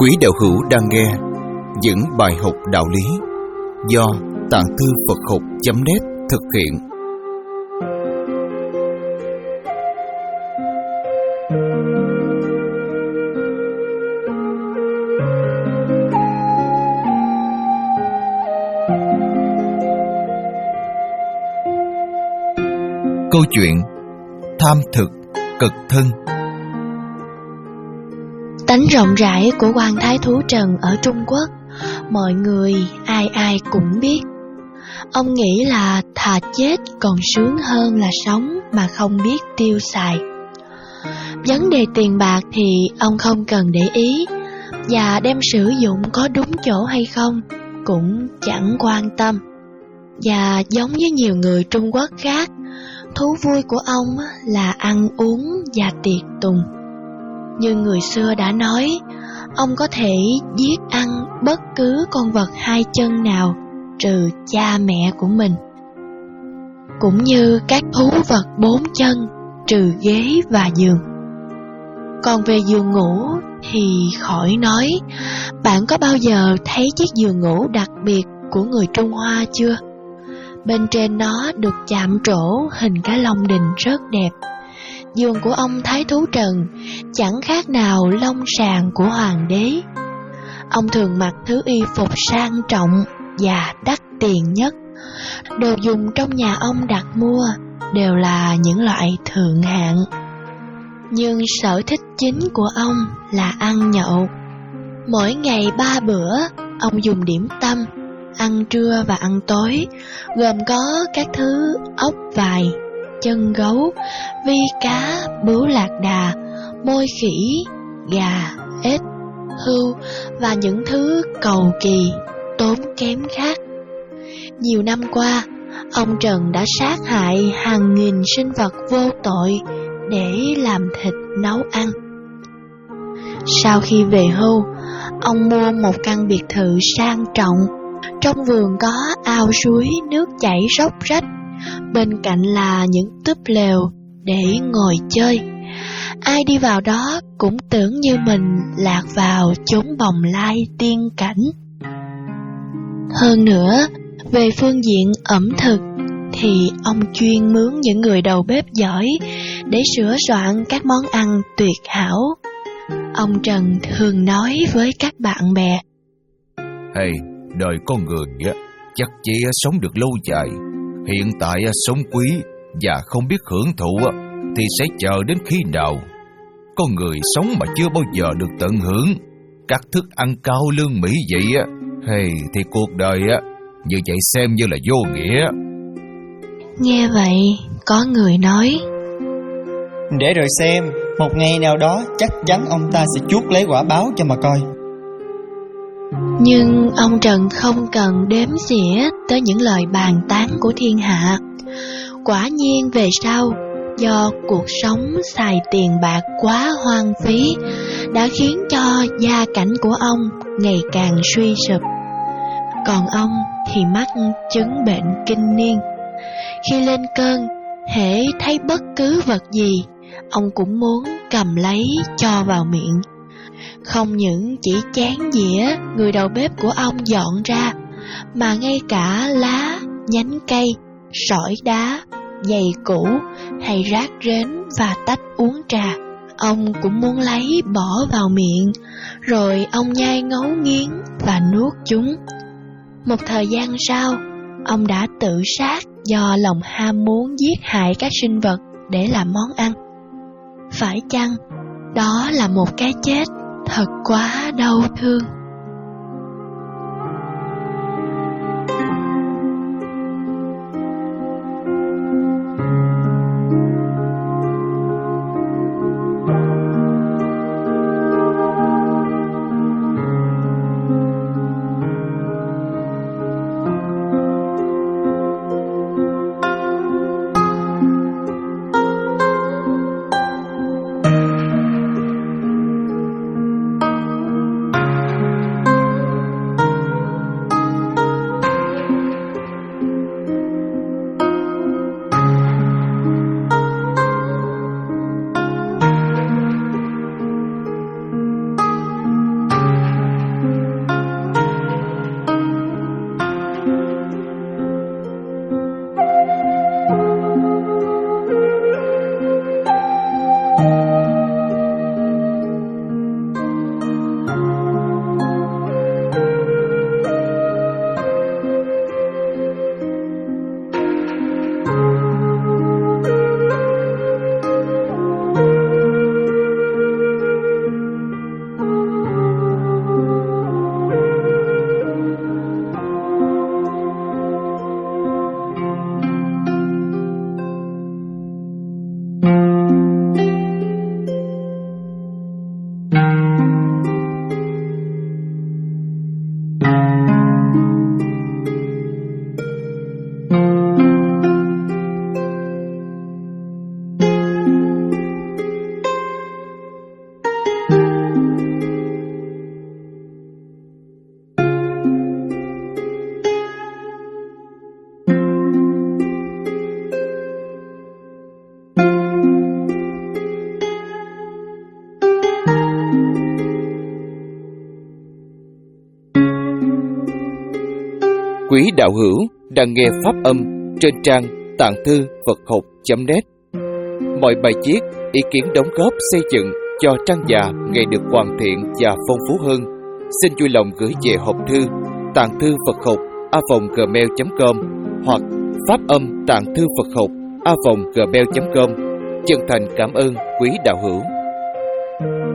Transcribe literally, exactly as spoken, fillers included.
Quý đạo hữu đang nghe những bài học đạo lý do Tạng Thư Phật Học chấm net thực hiện. Câu chuyện tham thực cực thân. Tánh rộng rãi của Quan Thái Thú Trần ở Trung Quốc, mọi người ai ai cũng biết. Ông nghĩ là thà chết còn sướng hơn là sống mà không biết tiêu xài. Vấn đề tiền bạc thì ông không cần để ý, và đem sử dụng có đúng chỗ hay không cũng chẳng quan tâm. Và giống như nhiều người Trung Quốc khác, thú vui của ông là ăn uống và tiệc tùng. Như người xưa đã nói, ông có thể giết ăn bất cứ con vật hai chân nào trừ cha mẹ của mình, cũng như các thú vật bốn chân trừ ghế và giường. Còn về giường ngủ thì khỏi nói. Bạn có bao giờ thấy chiếc giường ngủ đặc biệt của người Trung Hoa chưa? Bên trên nó được chạm trổ hình cái lông đình rất đẹp. Giường của ông Thái Thú Trần chẳng khác nào lông sàn của hoàng đế. Ông thường mặc thứ y phục sang trọng và đắt tiền nhất. Đồ dùng trong nhà ông đặt mua đều là những loại thượng hạng. Nhưng sở thích chính của ông là ăn nhậu. Mỗi ngày ba bữa, ông dùng điểm tâm, ăn trưa và ăn tối, gồm có các thứ ốc vài, chân gấu, vi cá, bướu lạc đà, môi khỉ, gà, ếch, hươu và những thứ cầu kỳ, tốn kém khác. Nhiều năm qua, ông Trần đã sát hại hàng nghìn sinh vật vô tội để làm thịt nấu ăn. Sau khi về hưu, ông mua một căn biệt thự sang trọng. Trong vườn có ao suối nước chảy róc rách, bên cạnh là những túp lều để ngồi chơi. Ai đi vào đó cũng tưởng như mình lạc vào chốn bồng lai tiên cảnh. Hơn nữa, về phương diện ẩm thực thì ông chuyên mướn những người đầu bếp giỏi để sửa soạn các món ăn tuyệt hảo. Ông Trần thường nói với các bạn bè: Hey, đời con người chắc chỉ sống được lâu dài. Hiện tại sống quý và không biết hưởng thụ thì sẽ chờ đến khi nào? Con người sống mà chưa bao giờ được tận hưởng các thức ăn cao lương mỹ vậy hey, thì cuộc đời như vậy xem như là vô nghĩa. Nghe vậy, có người nói: Để rồi xem, một ngày nào đó chắc chắn ông ta sẽ chuốc lấy quả báo cho mà coi. Nhưng ông Trần không cần đếm xỉa tới những lời bàn tán của thiên hạ. Quả nhiên về sau, do cuộc sống xài tiền bạc quá hoang phí đã khiến cho gia cảnh của ông ngày càng suy sụp. Còn ông thì mắc chứng bệnh kinh niên. Khi lên cơn, hễ thấy bất cứ vật gì, ông cũng muốn cầm lấy cho vào miệng. Không những chỉ chén dĩa người đầu bếp của ông dọn ra, mà ngay cả lá, nhánh cây, sỏi đá, giày cũ hay rác rến và tách uống trà, ông cũng muốn lấy bỏ vào miệng, rồi ông nhai ngấu nghiến và nuốt chúng. Một thời gian sau, ông đã tự sát do lòng ham muốn giết hại các sinh vật để làm món ăn. Phải chăng đó là một cái chết thật quá đau thương? Quý đạo hữu đang nghe pháp âm trên trang tạng thư Phật học chấm net. Mọi bài viết, ý kiến đóng góp xây dựng cho trang già ngày được hoàn thiện và phong phú hơn, xin vui lòng gửi về hộp thư tạng thư Phật học a vòng gmail chấm com hoặc pháp âm tạng thư Phật học a vòng gmail chấm com. Chân thành cảm ơn quý đạo hữu.